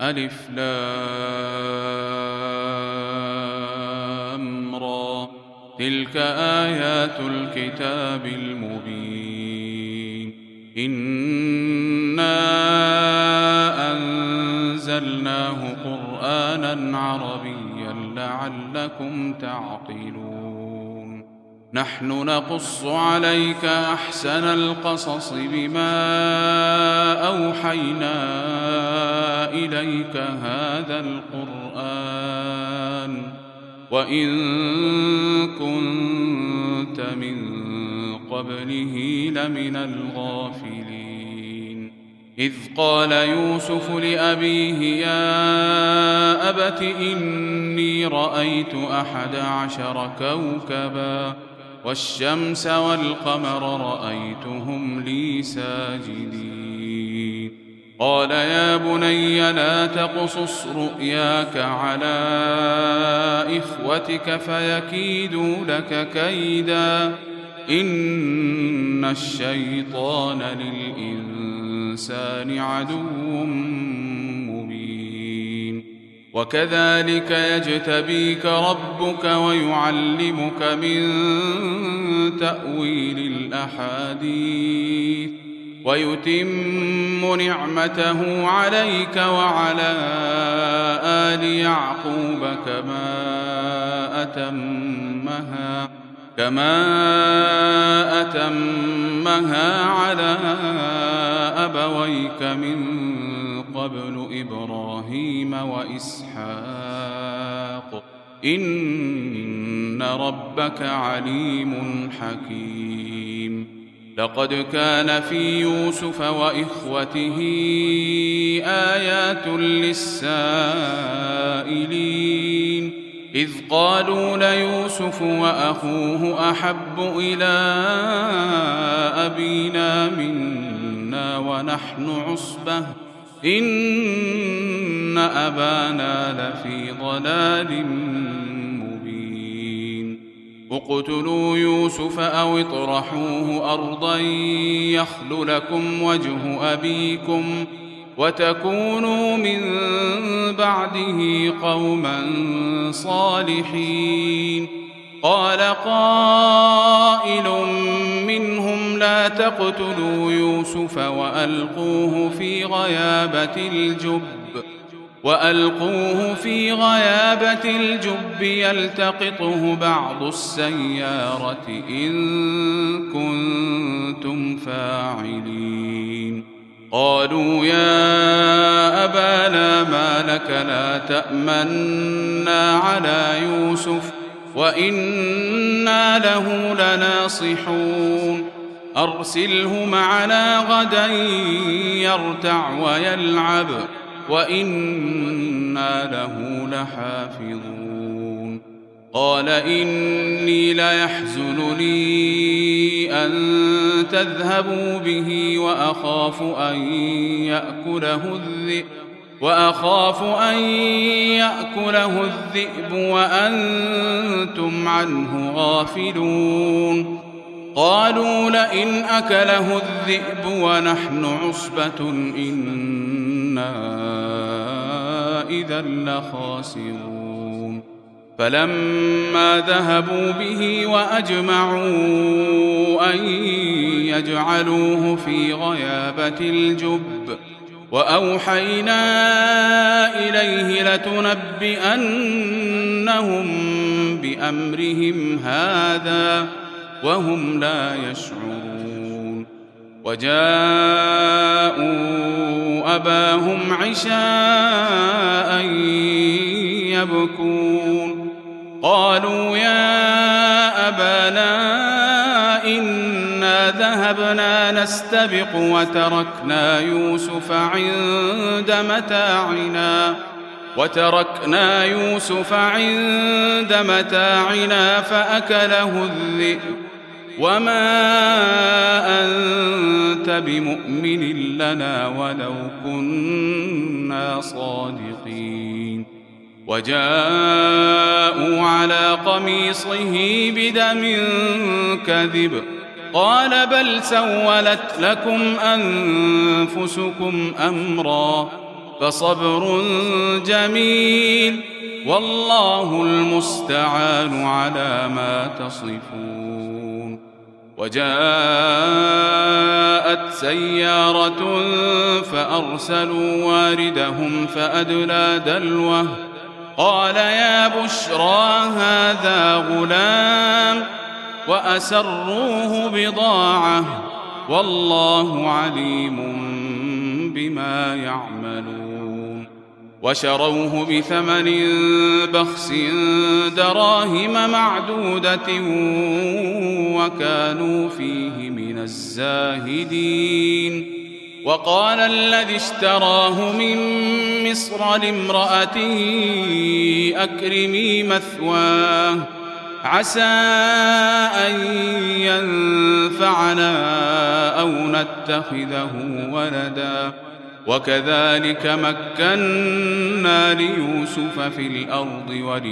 ألف لام را. تلك آيات الكتاب المبين. إنا أنزلناه قرآنا عربيا لعلكم تعقلون. نحن نقص عليك أحسن القصص بما أوحينا إليك هذا القرآن وإن كنت من قبله لمن الغافلين. إذ قال يوسف لأبيه يا أبت إني رأيت 11 كوكبا والشمس والقمر رأيتهم لي ساجدين. قال يا بني لا تقصص رؤياك على إخوتك فيكيدوا لك كيدا إن الشيطان للإنسان عدو مبين. وكذلك يجتبيك ربك ويعلمك من تأويل الأحاديث ويتم نعمته عليك وعلى آل يعقوب كما أتمها على أبويك من قبل إبراهيم وإسحاق إن ربك عليم حكيم. لقد كان في يوسف وإخوته آيات للسائلين إذ قالوا ليوسف وأخوه أحب إلى أبينا منا ونحن عصبة إن أبانا لفي ضلال مبين. اقتلوا يوسف أو اطرحوه أرضا يخل لكم وجه أبيكم وتكونوا من بعده قوما صالحين. قال قائل منهم لا تقتلوا يوسف وألقوه في غيابة الجب يلتقطه بعض السيارة إن كنتم فاعلين. قالوا يا أبانا ما لك لا تأمنا على يوسف وإنا له لناصحون. أرسله معنا غدا يرتع ويلعب وإنا له لحافظون. قال إني ليحزنني أن تذهبوا به وأخاف أن يأكله الذئب وأنتم عنه غافلون. قالوا لئن أكله الذئب ونحن عصبة إنا إذا لخاسرون. فلما ذهبوا به وأجمعوا أن يجعلوه في غيابة الجب وأوحينا إليه لتنبئنهم بأمرهم هذا وهم لا يشعرون. وجاءوا أباهم عشاء يبكون. قالوا يا أبانا إنا ذهبنا نستبق وتركنا يوسف عند متاعنا فأكله الذئب وما أنت بمؤمن لنا ولو كنا صادقين. وجاءوا على قميصه بدم كذب قال بل سولت لكم أنفسكم أمرا فصبر جميل والله المستعان على ما تصفون. وجاءت سيارة فأرسلوا واردهم فأدلى دلوه قال يا بشرى هذا غلام وأسروه بضاعة والله عليم بما يعملون. وشروه بثمن بخس دراهم معدودة وكانوا فيه من الزاهدين. وقال الذي اشتراه من مصر لامرأته أكرمي مثواه عسى أن ينفعنا أو نتخذه ولدا وكذلك مكنا ليوسف في الأرض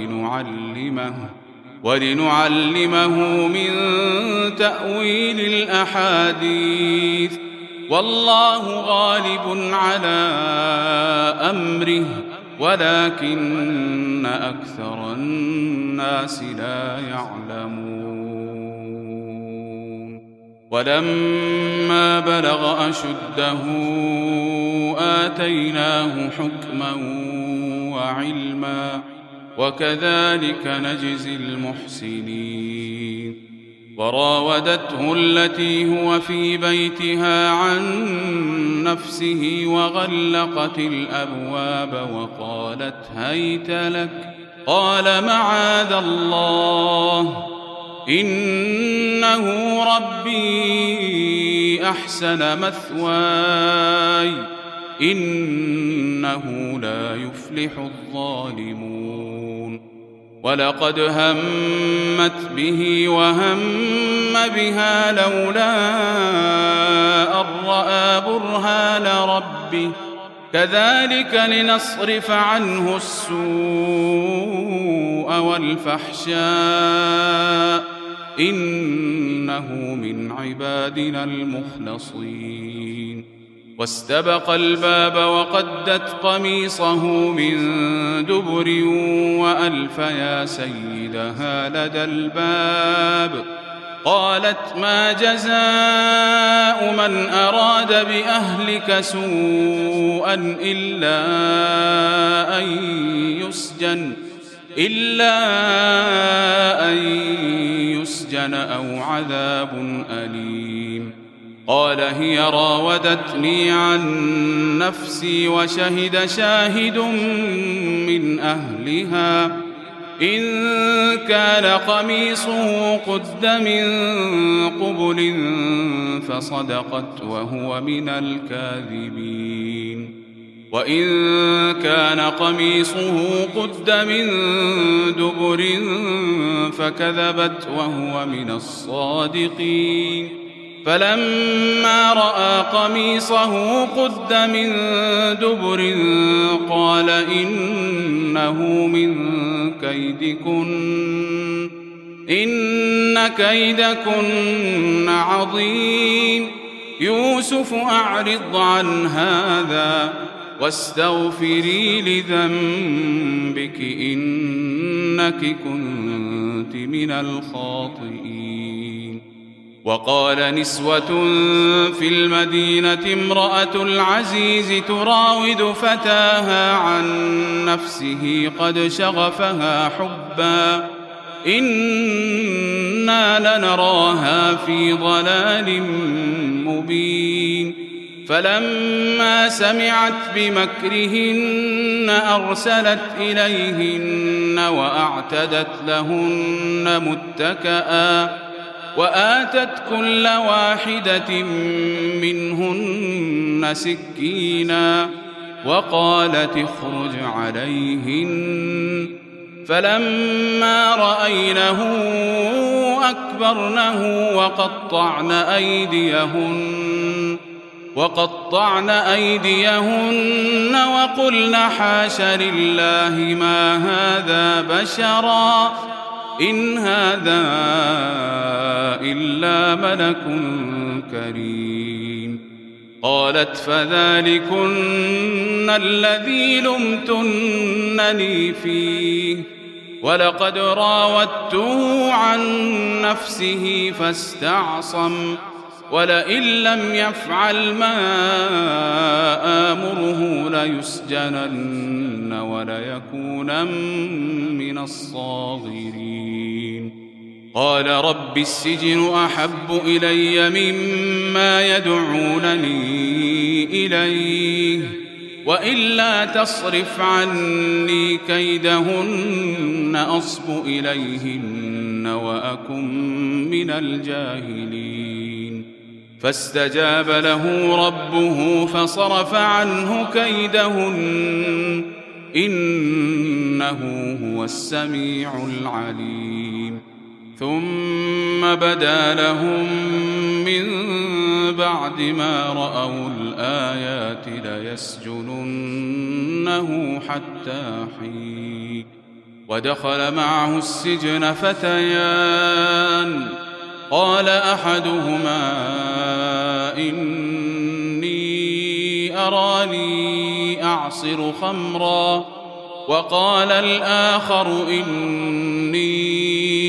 ولنعلمه من تأويل الأحاديث والله غالب على أمره ولكن أكثر الناس لا يعلمون. ولما بلغ أشده آتيناه حكما وعلما وكذلك نجزي المحسنين. وراودته التي هو في بيتها عن نفسه وغلقت الأبواب وقالت هيت لك قال معاذ الله إنه ربي أحسن مثواي إنه لا يفلح الظالمون. ولقد همت به وهم بها لولا أن رأى برهان ربه كذلك لنصرف عنه السوء والفحشاء إنه من عبادنا المخلصين. واستبق الباب وقدت قميصه من دبر وألف يا سيدها لدى الباب قالت ما جزاء من أراد بأهلك سوءا إلا أن يسجن أو عذاب أليم. قال هي راودتني عن نفسي وشهد شاهد من أهلها إن كان قميصه قد من قبل فصدقت وهو من الكاذبين وإن كان قميصه قد من دبر فكذبت وهو من الصادقين. فلما رأى قميصه قد من دبر قال إنه من كيدكن إن كيدكن عظيم. يوسف أعرض عن هذا واستغفري لذنبك إنك كنت من الخاطئين. وقال نسوة في المدينة امرأة العزيز تراود فتاها عن نفسه قد شغفها حبا إنا لنراها في ضلال مبين. فلما سمعت بمكرهن أرسلت إليهن وأعتدت لهن متكئا وآتت كل واحدة منهن سكينا وقالت اخرج عليهن. فلما رأينه أكبرنه وقطعن أيديهن وقلن حاش لله ما هذا بشرا إن هذا إلا ملك كريم. قالت فذلكن الذي لمتنني فيه ولقد راودته عن نفسه فاستعصم ولئن لم يفعل ما آمره ليسجنن وليكونن من الصاغرين قال رب السجن أحب إلي مما يدعونني إليه وإلا تصرف عني كيدهن أصب إليهن وأكن من الجاهلين فاستجاب له ربه فصرف عنه كيدهن إنه هو السميع العليم ثم بدا لهم من بعد ما رأوا الآيات ليسجننه حتى حين ودخل معه السجن فتيان قال أحدهما إني أراني أعصر خمرا وقال الآخر إني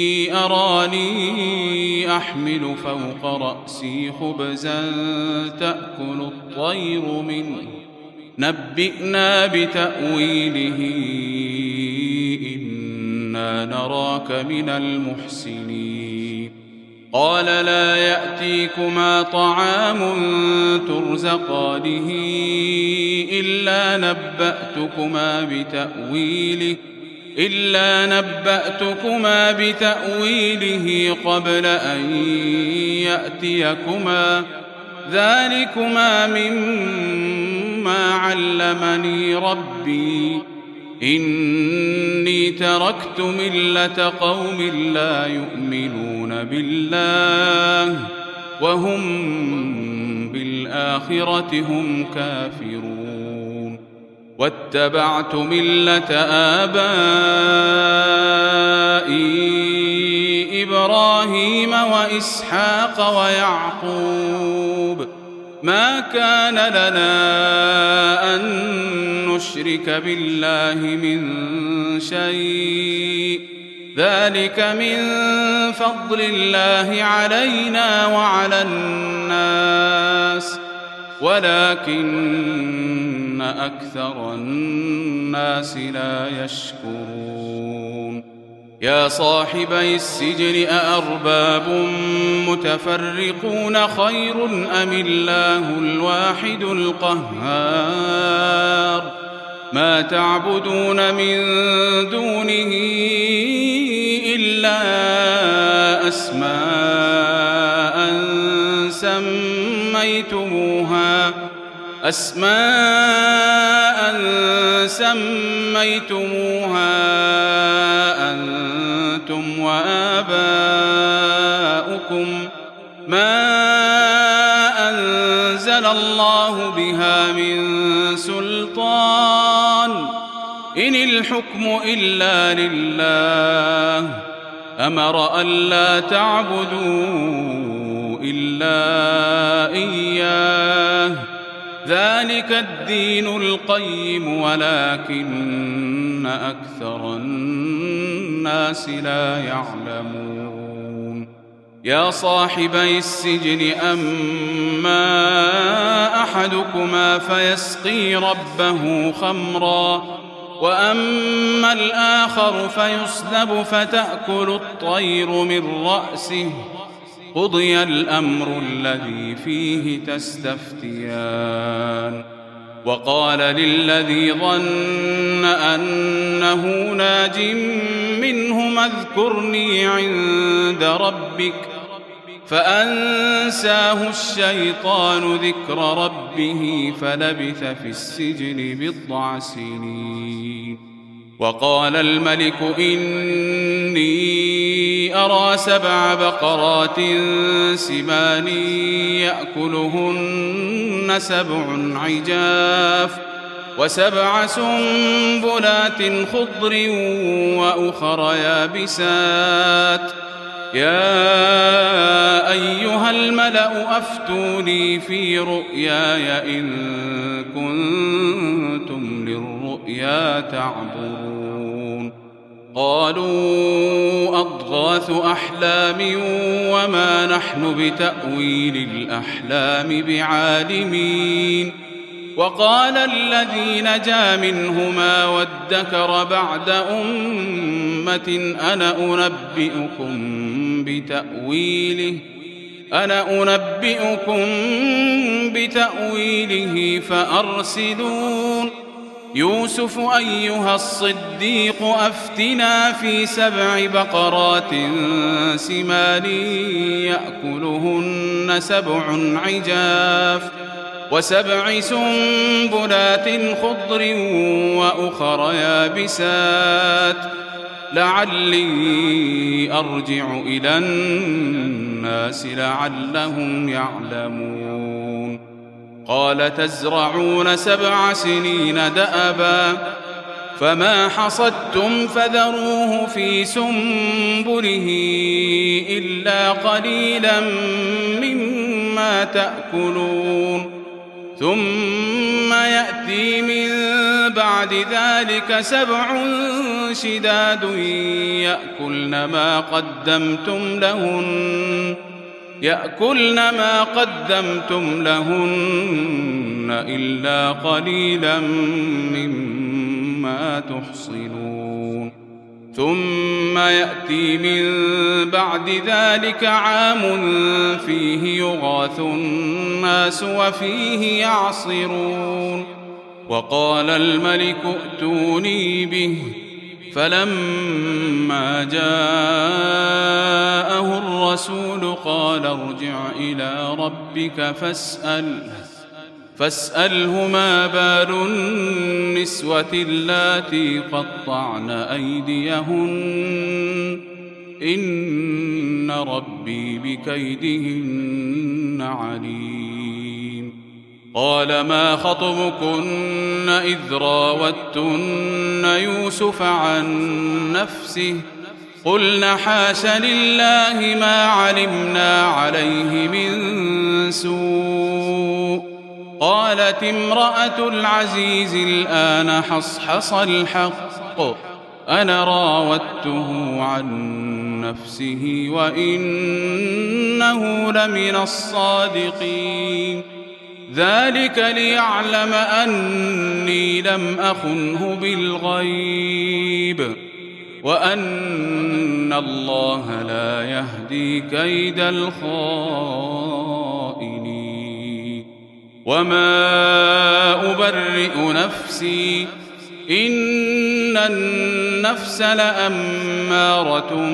أراني أحمل فوق رأسي خبزا تأكل الطير منه نبئنا بتأويله إنا نراك من المحسنين قال لا يأتيكما طعام ترزقانه إلا نبأتكما بتأويله قبل أن يأتيكما ذلكما مما علمني ربي إني تركت ملة قوم لا يؤمنون بالله وهم بالآخرة هم كافرون واتبعت ملة آبائي إبراهيم وإسحاق ويعقوب ما كان لنا أن نشرك بالله من شيء ذلك من فضل الله علينا وعلى الناس ولكن أكثر الناس لا يشكرون يا صاحبي السجن أأرباب متفرقون خير أم الله الواحد القهار ما تعبدون من دونه إلا أسماء سميتموها أنتم وآباؤكم ما أنزل الله بها من سلطان إن الحكم إلا لله أمر ألا تعبدوا إلا إياه ذلك الدين القيم ولكن أكثر الناس لا يعلمون يا صاحبي السجن أما أحدكما فيسقي ربه خمرا وأما الآخر فيصلب فتأكل الطير من رأسه قضي الأمر الذي فيه تستفتيان وقال للذي ظن أنه ناج منهما اذكرني عند ربك فأنساه الشيطان ذكر ربه فلبث في السجن بضع سنين وقال الملك إني أرى 7 بقرات سمان يأكلهن 7 عجاف و7 سنبلات خضر وأخر يابسات يا أيها الملأ أفتوني في رؤياي إن كنتم للرؤيا تعبرون قالوا أضغاث أحلام وما نحن بتأويل الأحلام بعالمين وقال الذي نجا منهما وادكر بعد أمة أنا أنبئكم بتأويله فأرسلون يوسف أيها الصديق أفتنا في 7 بقرات سمان يأكلهن 7 عجاف و7 سنبلات خضر وأخر يابسات لعلي أرجع إلى الناس لعلهم يعلمون قال تزرعون 7 سنين دأبا فما حصدتم فذروه في سنبله إلا قليلا مما تأكلون ثم يأتي من بعد ذلك 7 شداد يأكلن ما قدمتم لهن إلا قليلا مما تحصنون ثم يأتي من بعد ذلك عام فيه يغاث الناس وفيه يعصرون وقال الملك ائتوني به فلما جاءه الرسول قال ارجع إلى ربك فاسأله ما بال النسوة اللاتي قطعن أيديهن إن ربي بكيدهن عليم قال ما خطبكن إذ راوتن يوسف عن نفسه قلنا حاش لله ما علمنا عليه من سوء قالت امرأة العزيز الآن حصحص الحق أنا راودته عن نفسه وإنه لمن الصادقين ذلك ليعلم أني لم أخنه بالغيب وأن الله لا يهدي كيد الخائنين وما أبرئ نفسي إن النفس لأمارة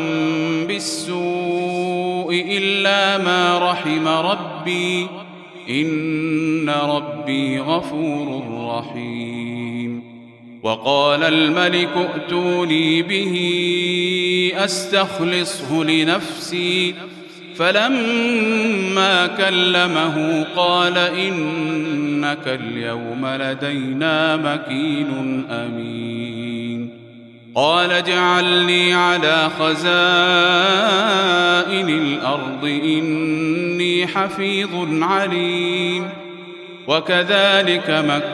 بالسوء إلا ما رحم ربي إن ربي غفور رحيم وقال الملك ائتوني به أستخلصه لنفسي فلما كلمه قال إنك اليوم لدينا مكين أمين قال اجعلني على خزائن الأرض إني حفيظ عليم وكذلك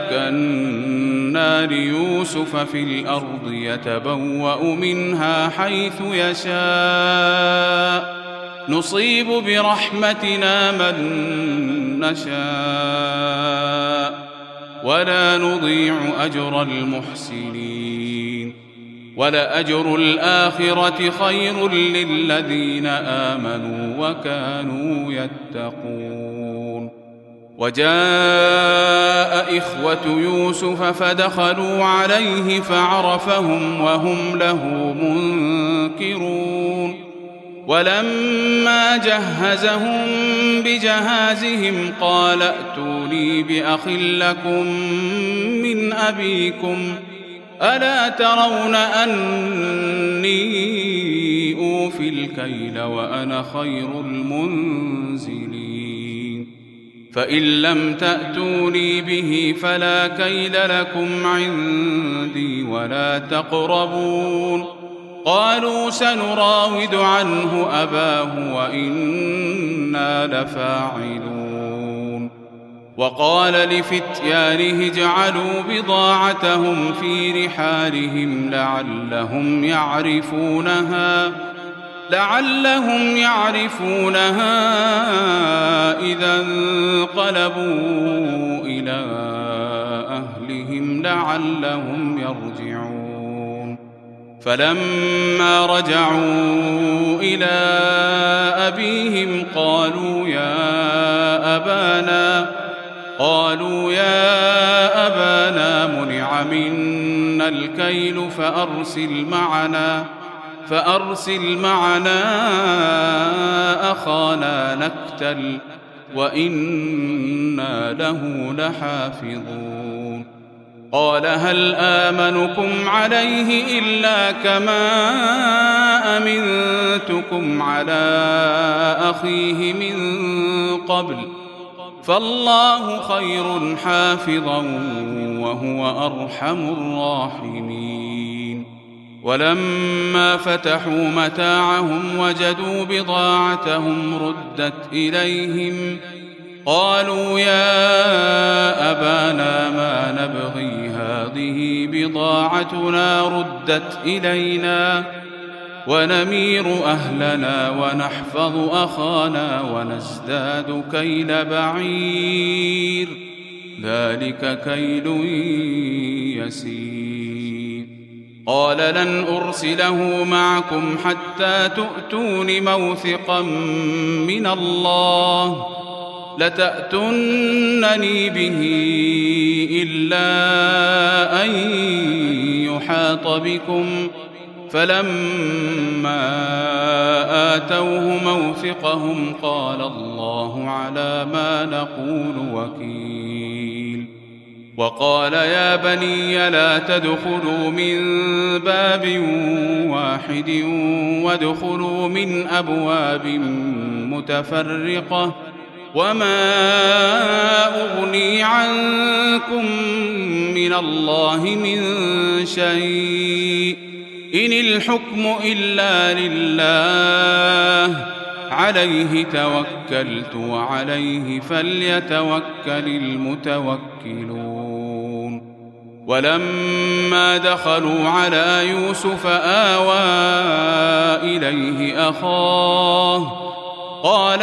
مكنا ليوسف في الأرض يتبوأ منها حيث يشاء نصيب برحمتنا من نشاء ولا نضيع أجر المحسنين ولأجر الآخرة خير للذين آمنوا وكانوا يتقون وجاء إخوة يوسف فدخلوا عليه فعرفهم وهم له منكرون ولما جهزهم بجهازهم قال ائتوني بأخ لكم من أبيكم ألا ترون أني أوفي الكيل وأنا خير المنزلين فإن لم تأتوني به فلا كيل لكم عندي ولا تقربون قالوا سنراود عنه أباه وإنا لفاعلون. وقال لفتيانه اجعلوا بضاعتهم في رحالهم لعلهم يعرفونها إذا انقلبوا إلى أهلهم لعلهم يرجعون. فلما رجعوا إلى أبيهم قالوا يا أبانا منع منا الكيل فأرسل معنا أخانا نكتل وإنا له لحافظون. قال هل آمنكم عليه إلا كما أمنتكم على أخيه من قبل فالله خير حافظا وهو أرحم الراحمين. ولما فتحوا متاعهم وجدوا بضاعتهم ردت إليهم قالوا يا أبانا ما نبغي هذه بضاعتنا ردت إلينا ونمير أهلنا ونحفظ أخانا ونزداد كيل بعير ذلك كيل يسير. قال لن أرسله معكم حتى تؤتون موثقا من الله لتأتونني به إلا أن يحاط بكم. فلما آتوه موثقهم قال الله على ما نقول وكيل. وقال يا بني لا تدخلوا من باب واحد وادخلوا من أبواب متفرقة وما أغني عنكم من الله من شيء إن الحكم إلا لله عليه توكلت وعليه فليتوكل المتوكلون. ولما دخلوا على يوسف آوى إليه أخاه قال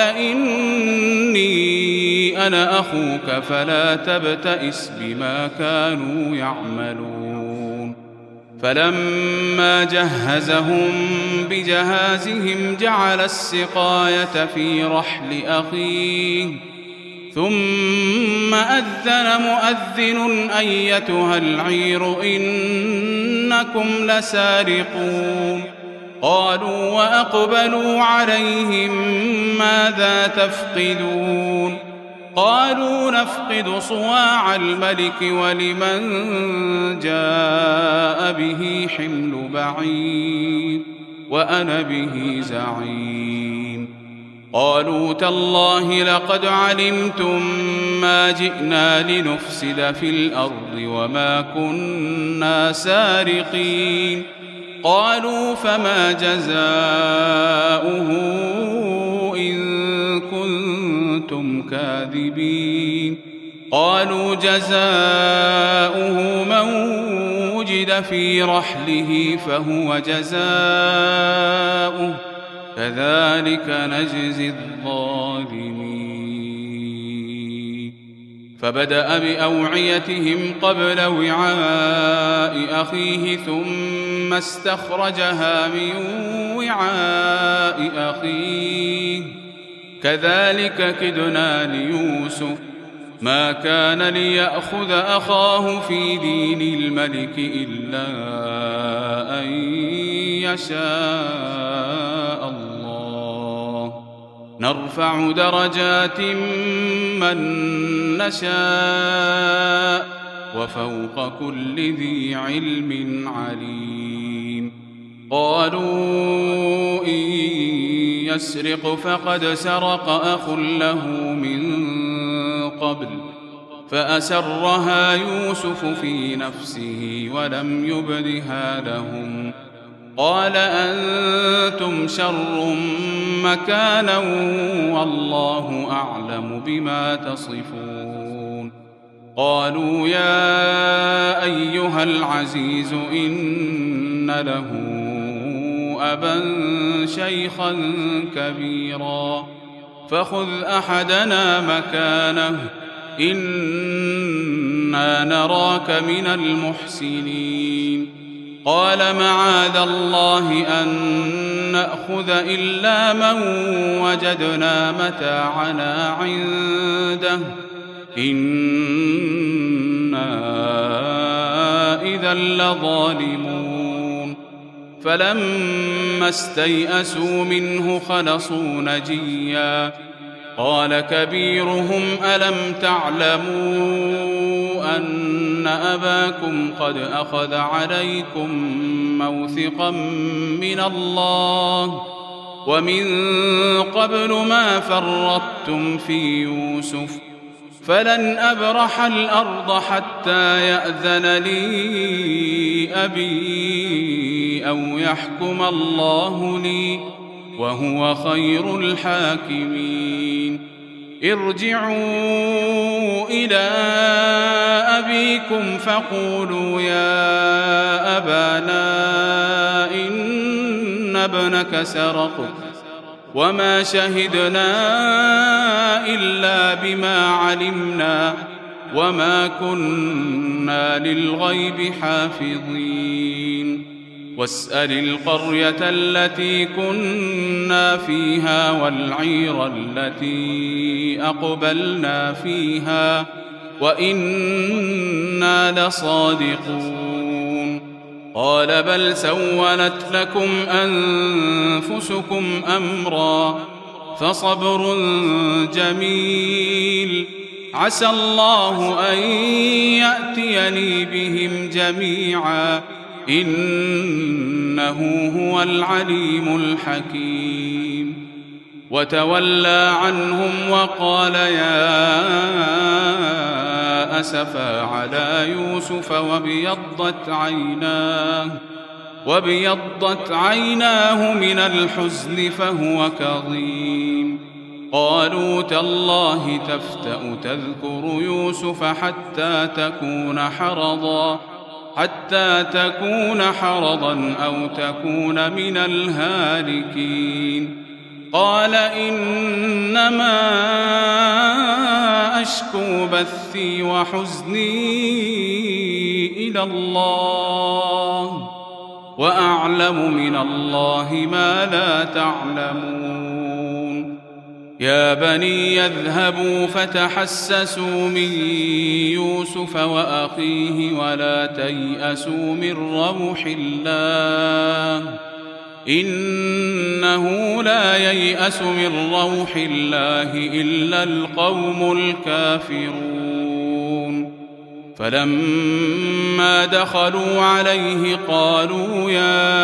إني أنا أخوك فلا تبتئس بما كانوا يعملون. فلما جهزهم بجهازهم جعل السقاية في رحل أخيه ثم أذن مؤذن أيتها العير إنكم لسارقون. قالوا وأقبلوا عليهم ماذا تفقدون قالوا نفقد صواع الملك ولمن جاء به حمل بعير وأنا به زعيم. قالوا تالله لقد علمتم ما جئنا لنفسد في الأرض وما كنا سارقين. قالوا فما جزاؤه إن كنتم كاذبين. قالوا جزاؤه من وجد في رحله فهو جزاؤه كذلك نجزي الظالمين. فبدأ بأوعيتهم قبل وعاء أخيه ثم استخرجها من وعاء أخيه كذلك كدنا ليوسف ما كان ليأخذ أخاه في دين الملك إلا أن يشاء الله نرفع درجات من نشاء وفوق كل ذي علم عليم. قالوا إن يسرق فقد سرق أخ له من قبل فأسرها يوسف في نفسه ولم يبدها لهم. قال أنتم شر مكانا والله أعلم بما تصفون. قالوا يا أيها العزيز إن له أبا شيخا كبيرا فخذ أحدنا مكانه إنا نراك من المحسنين. قال معاذ الله أن نأخذ إلا من وجدنا متاعنا عنده إنا إذا لظالمون. فلما استيئسوا منه خلصوا نجيا. قال كبيرهم ألم تعلموا أن أباكم قد أخذ عليكم موثقا من الله ومن قبل ما فرطتم في يوسف فلن أبرح الأرض حتى يأذن لي أبي أو يحكم الله لي وهو خير الحاكمين. ارجعوا إلى أبيكم فقولوا يا أبانا إن ابنك سرق وما شهدنا إلا بما علمنا وما كنا للغيب حافظين. واسأل القرية التي كنا فيها والعير التي أقبلنا فيها وإنا لصادقون. قال بل سولت لكم أنفسكم أمرا فصبر جميل عسى الله أن يأتيني بهم جميعا إنه هو العليم الحكيم. وتولى عنهم وقال يا أسفا على يوسف وابيضت عيناه من الحزن فهو كظيم. قالوا تالله تفتأ تذكر يوسف حتى تكون حرضا أو تكون من الهالكين. قال إنما أشكو بثي وحزني إلى الله وأعلم من الله ما لا تعلمون. يا بني يذهبوا فتحسسوا من يوسف وأخيه ولا تيأسوا من روح الله إنه لا ييأس من روح الله إلا القوم الكافرون. فلما دخلوا عليه قالوا يا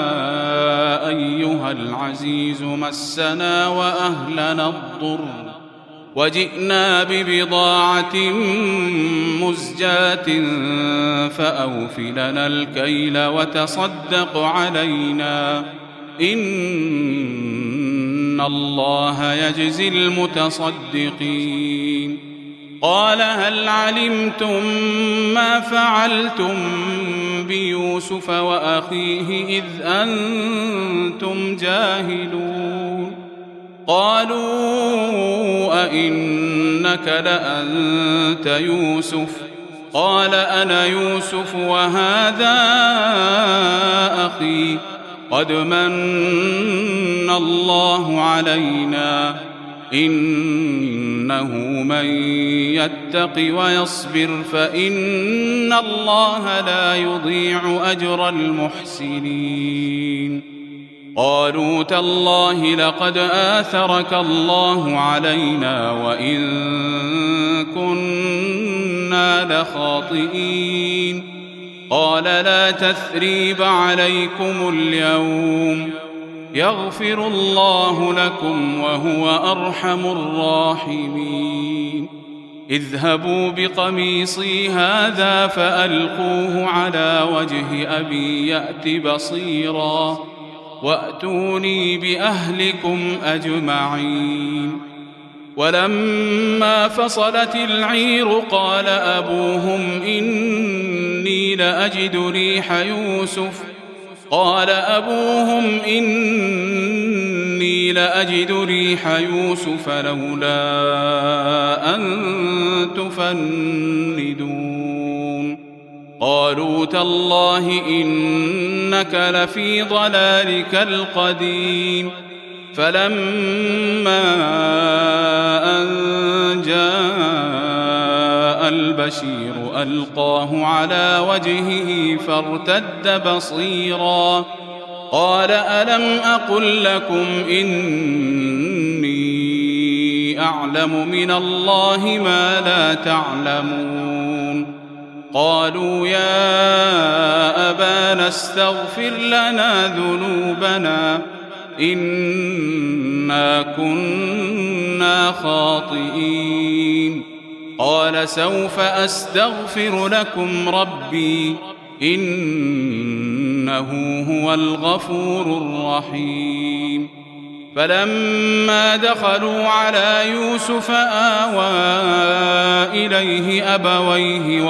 أيها العزيز مسنا وأهلنا الضر وجئنا ببضاعة مزجاة فأوف لنا الكيل وتصدق علينا إن الله يجزي المتصدقين. قال هل علمتم ما فعلتم بيوسف وأخيه إذ أنتم جاهلون؟ قالوا أئنك لأنت يوسف؟ قال أنا يوسف وهذا أخي قد من الله علينا إنه من يتق ويصبر فإن الله لا يضيع أجر المحسنين. قالوا تالله لقد آثرك الله علينا وإن كنا لخاطئين. قال لا تثريب عليكم اليوم يغفر الله لكم وهو أرحم الراحمين. اذهبوا بقميصي هذا فألقوه على وجه أبي يأت بصيرا وأتوني بأهلكم أجمعين. ولما فصلت العير قال أبوهم إني لأجد ريح يوسف لولا أن تفندون. قالوا تالله إنك لفي ضلالك القديم. فلما أن جاء البشير ألقاه على وجهه فارتد بصيرا قال ألم أقل لكم إني أعلم من الله ما لا تعلمون. قالوا يا أبانا استغفر لنا ذنوبنا إنا كنا خاطئين. قال سوف أستغفر لكم ربي إنه هو الغفور الرحيم. فلما دخلوا على يوسف آوى إليه أبويه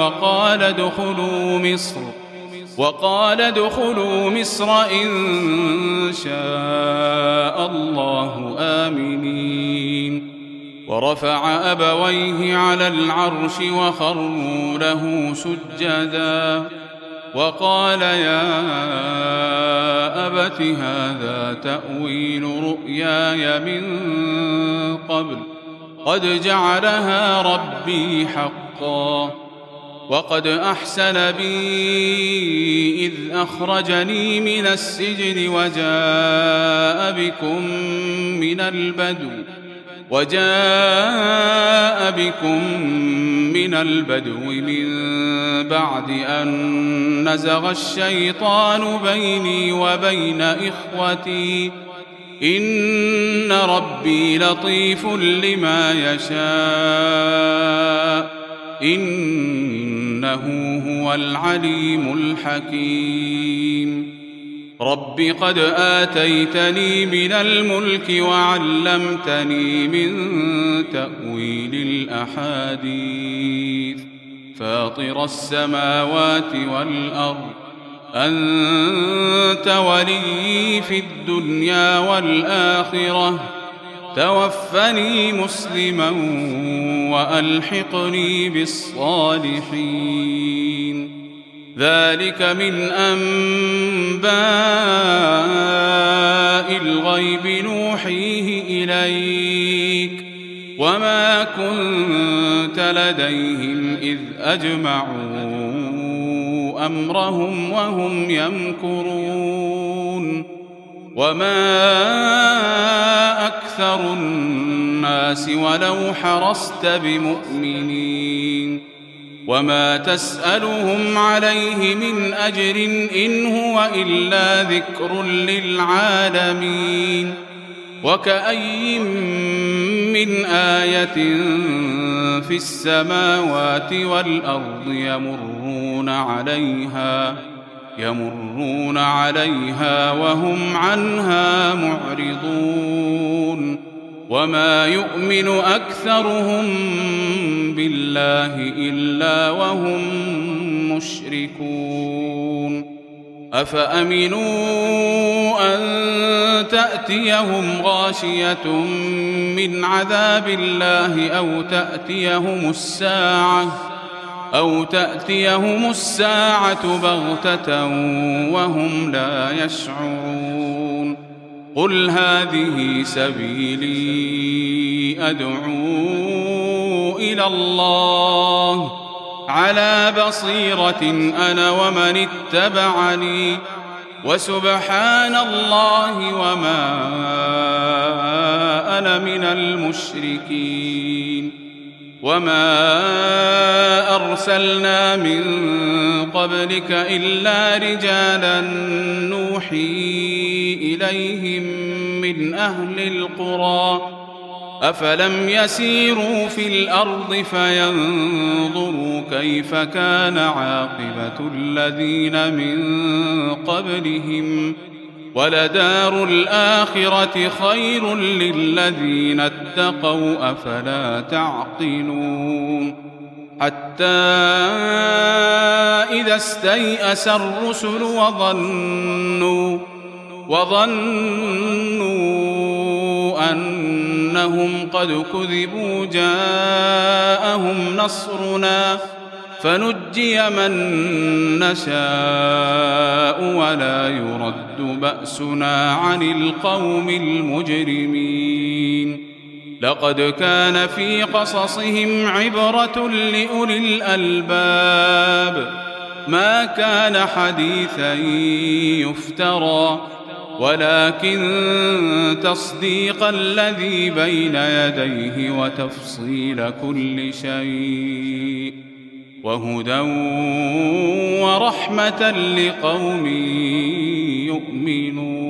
وقال ادخلوا مصر إن شاء الله آمنين. ورفع أبويه على العرش وخروا له سجدا وقال يا أبت هذا تأويل رؤياي من قبل قد جعلها ربي حقا وقد أحسن بي إذ أخرجني من السجن وجاء بكم من البدو من بعد أن نزغ الشيطان بيني وبين إخوتي إن ربي لطيف لما يشاء إنه هو العليم الحكيم. رب قد آتيتني من الملك وعلمتني من تأويل الأحاديث فاطر السماوات والأرض أنت ولي في الدنيا والآخرة توفني مسلما وألحقني بالصالحين. ذلك من أنباء الغيب نوحيه إليك وما كنت لديهم إذ أجمعوا أمرهم وهم يمكرون. وما أكثر الناس ولو حرصت بمؤمنين وما تسألهم عليه من أجر إن هو إلا ذكر للعالمين. وكأي من آية في السماوات والأرض يمرون عليها وهم عنها معرضون. وما يؤمن أكثرهم بالله إلا وهم مشركون. أفأمنوا أن تأتيهم غاشية من عذاب الله أو تأتيهم الساعة بغتة وهم لا يشعرون. قل هذه سبيلي أدعو إلى الله على بصيرة أنا ومن اتبعني وسبحان الله وما أنا من المشركين. وما أرسلنا من قبلك إلا رجالا نوحي إليهم من أهل القرى أفلم يسيروا في الأرض فينظروا كيف كان عاقبة الذين من قبلهم ولدار الآخرة خير للذين اتقوا أفلا تعقلون حتى إذا استيأس الرسل وظنوا أنهم قد كذبوا جاءهم نصرنا فنجي من نشاء ولا يرد بأسنا عن القوم المجرمين لقد كان في قصصهم عبرة لأولي الألباب ما كان حديثا يفترى ولكن تصديق الذي بين يديه وتفصيل كل شيء وهدى ورحمة لقوم يؤمنون.